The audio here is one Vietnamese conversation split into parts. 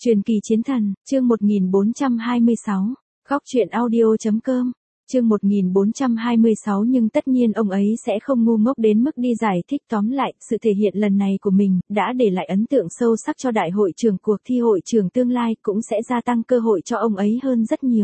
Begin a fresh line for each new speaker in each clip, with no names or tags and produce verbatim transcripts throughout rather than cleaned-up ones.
Truyền kỳ chiến thần, chương một nghìn bốn trăm hai mươi sáu, góc truyện audio.com, chương một nghìn bốn trăm hai mươi sáu. Nhưng tất nhiên ông ấy sẽ không ngu ngốc đến mức đi giải thích. Tóm lại, sự thể hiện lần này của mình đã để lại ấn tượng sâu sắc cho đại hội trưởng. Cuộc thi hội trưởng tương lai cũng sẽ gia tăng cơ hội cho ông ấy hơn rất nhiều.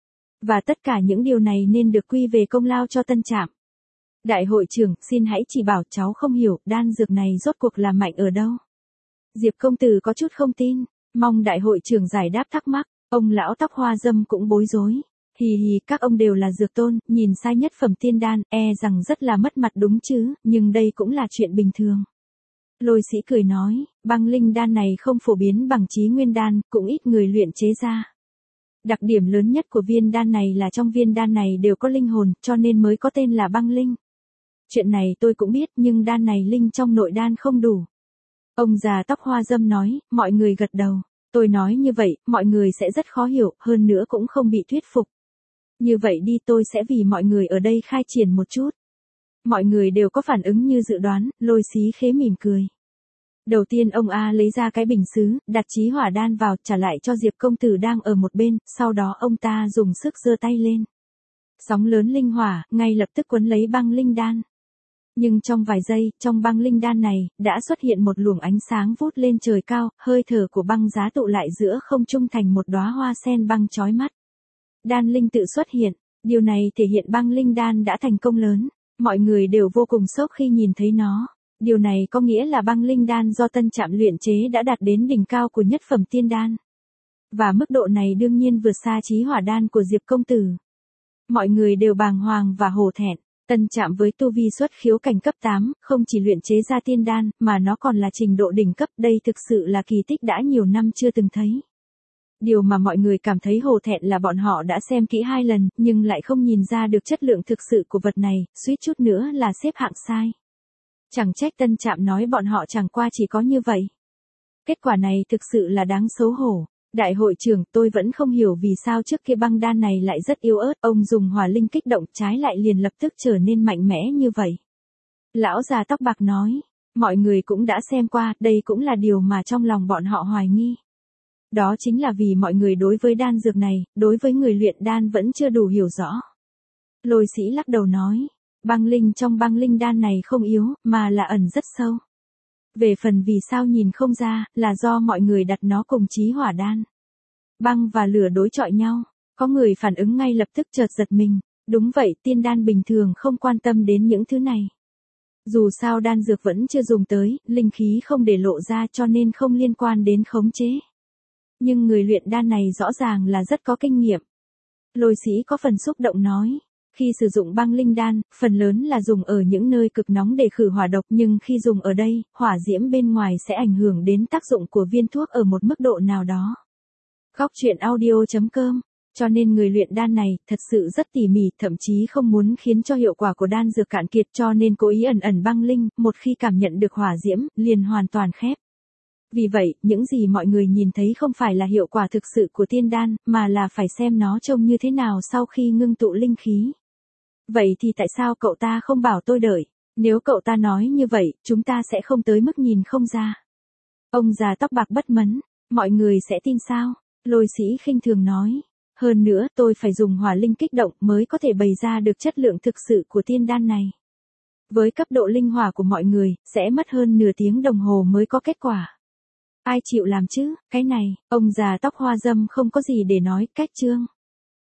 Và tất cả những điều này nên được quy về công lao cho Tân Trạm. Đại hội trưởng, xin hãy chỉ bảo cháu không hiểu, đan dược này rốt cuộc là mạnh ở đâu. Diệp công tử có chút không tin, mong đại hội trưởng giải đáp thắc mắc. Ông lão tóc hoa dâm cũng bối rối. Hì hì, các ông đều là dược tôn, nhìn sai nhất phẩm tiên đan, e rằng rất là mất mặt đúng chứ, nhưng đây cũng là chuyện bình thường. Lôi Sĩ cười nói, băng linh đan này không phổ biến bằng Chí Nguyên đan, cũng ít người luyện chế ra. Đặc điểm lớn nhất của viên đan này là trong viên đan này đều có linh hồn, cho nên mới có tên là băng linh. Chuyện này tôi cũng biết, nhưng đan này linh trong nội đan không đủ. Ông già tóc hoa dâm nói, mọi người gật đầu. Tôi nói như vậy, mọi người sẽ rất khó hiểu, hơn nữa cũng không bị thuyết phục. Như vậy đi, tôi sẽ vì mọi người ở đây khai triển một chút. Mọi người đều có phản ứng như dự đoán. Lôi Sĩ khế mỉm cười. Đầu tiên ông A lấy ra cái bình sứ, đặt chí hỏa đan vào, trả lại cho Diệp công tử đang ở một bên, sau đó ông ta dùng sức giơ tay lên. Sóng lớn linh hỏa, ngay lập tức quấn lấy băng linh đan. Nhưng trong vài giây, trong băng linh đan này, đã xuất hiện một luồng ánh sáng vút lên trời cao, hơi thở của băng giá tụ lại giữa không trung thành một đóa hoa sen băng chói mắt. Đan linh tự xuất hiện, điều này thể hiện băng linh đan đã thành công lớn. Mọi người đều vô cùng sốc khi nhìn thấy nó. Điều này có nghĩa là băng linh đan do Tân Trạm luyện chế đã đạt đến đỉnh cao của nhất phẩm tiên đan. Và mức độ này đương nhiên vượt xa chí hỏa đan của Diệp công tử. Mọi người đều bàng hoàng và hổ thẹn. Tân Trạm với tu vi xuất khiếu cảnh cấp tám, không chỉ luyện chế ra tiên đan, mà nó còn là trình độ đỉnh cấp. Đây thực sự là kỳ tích đã nhiều năm chưa từng thấy. Điều mà mọi người cảm thấy hổ thẹn là bọn họ đã xem kỹ hai lần, nhưng lại không nhìn ra được chất lượng thực sự của vật này, suýt chút nữa là xếp hạng sai. Chẳng trách Tân Trạm nói bọn họ chẳng qua chỉ có như vậy. Kết quả này thực sự là đáng xấu hổ. Đại hội trưởng, tôi vẫn không hiểu vì sao trước kia băng đan này lại rất yếu ớt, ông dùng hỏa linh kích động trái lại liền lập tức trở nên mạnh mẽ như vậy. Lão già tóc bạc nói, mọi người cũng đã xem qua, đây cũng là điều mà trong lòng bọn họ hoài nghi. Đó chính là vì mọi người đối với đan dược này, đối với người luyện đan vẫn chưa đủ hiểu rõ. Lôi Sĩ lắc đầu nói, băng linh trong băng linh đan này không yếu, mà là ẩn rất sâu. Về phần vì sao nhìn không ra, là do mọi người đặt nó cùng chí hỏa đan. Băng và lửa đối chọi nhau, có người phản ứng ngay lập tức chợt giật mình. Đúng vậy, tiên đan bình thường không quan tâm đến những thứ này. Dù sao đan dược vẫn chưa dùng tới, linh khí không để lộ ra cho nên không liên quan đến khống chế. Nhưng người luyện đan này rõ ràng là rất có kinh nghiệm. Lôi Sĩ có phần xúc động nói. Khi sử dụng băng linh đan, phần lớn là dùng ở những nơi cực nóng để khử hỏa độc, nhưng khi dùng ở đây, hỏa diễm bên ngoài sẽ ảnh hưởng đến tác dụng của viên thuốc ở một mức độ nào đó. Góc truyện audio.com, cho nên người luyện đan này thật sự rất tỉ mỉ, thậm chí không muốn khiến cho hiệu quả của đan dược cạn kiệt, cho nên cố ý ẩn ẩn băng linh, một khi cảm nhận được hỏa diễm, liền hoàn toàn khép. Vì vậy, những gì mọi người nhìn thấy không phải là hiệu quả thực sự của tiên đan, mà là phải xem nó trông như thế nào sau khi ngưng tụ linh khí. Vậy thì tại sao cậu ta không bảo tôi đợi? Nếu cậu ta nói như vậy, chúng ta sẽ không tới mức nhìn không ra. Ông già tóc bạc bất mấn, mọi người sẽ tin sao? Lôi Sĩ khinh thường nói. Hơn nữa, tôi phải dùng hỏa linh kích động mới có thể bày ra được chất lượng thực sự của tiên đan này. Với cấp độ linh hỏa của mọi người, sẽ mất hơn nửa tiếng đồng hồ mới có kết quả. Ai chịu làm chứ, cái này, ông già tóc hoa dâm không có gì để nói, cách chương.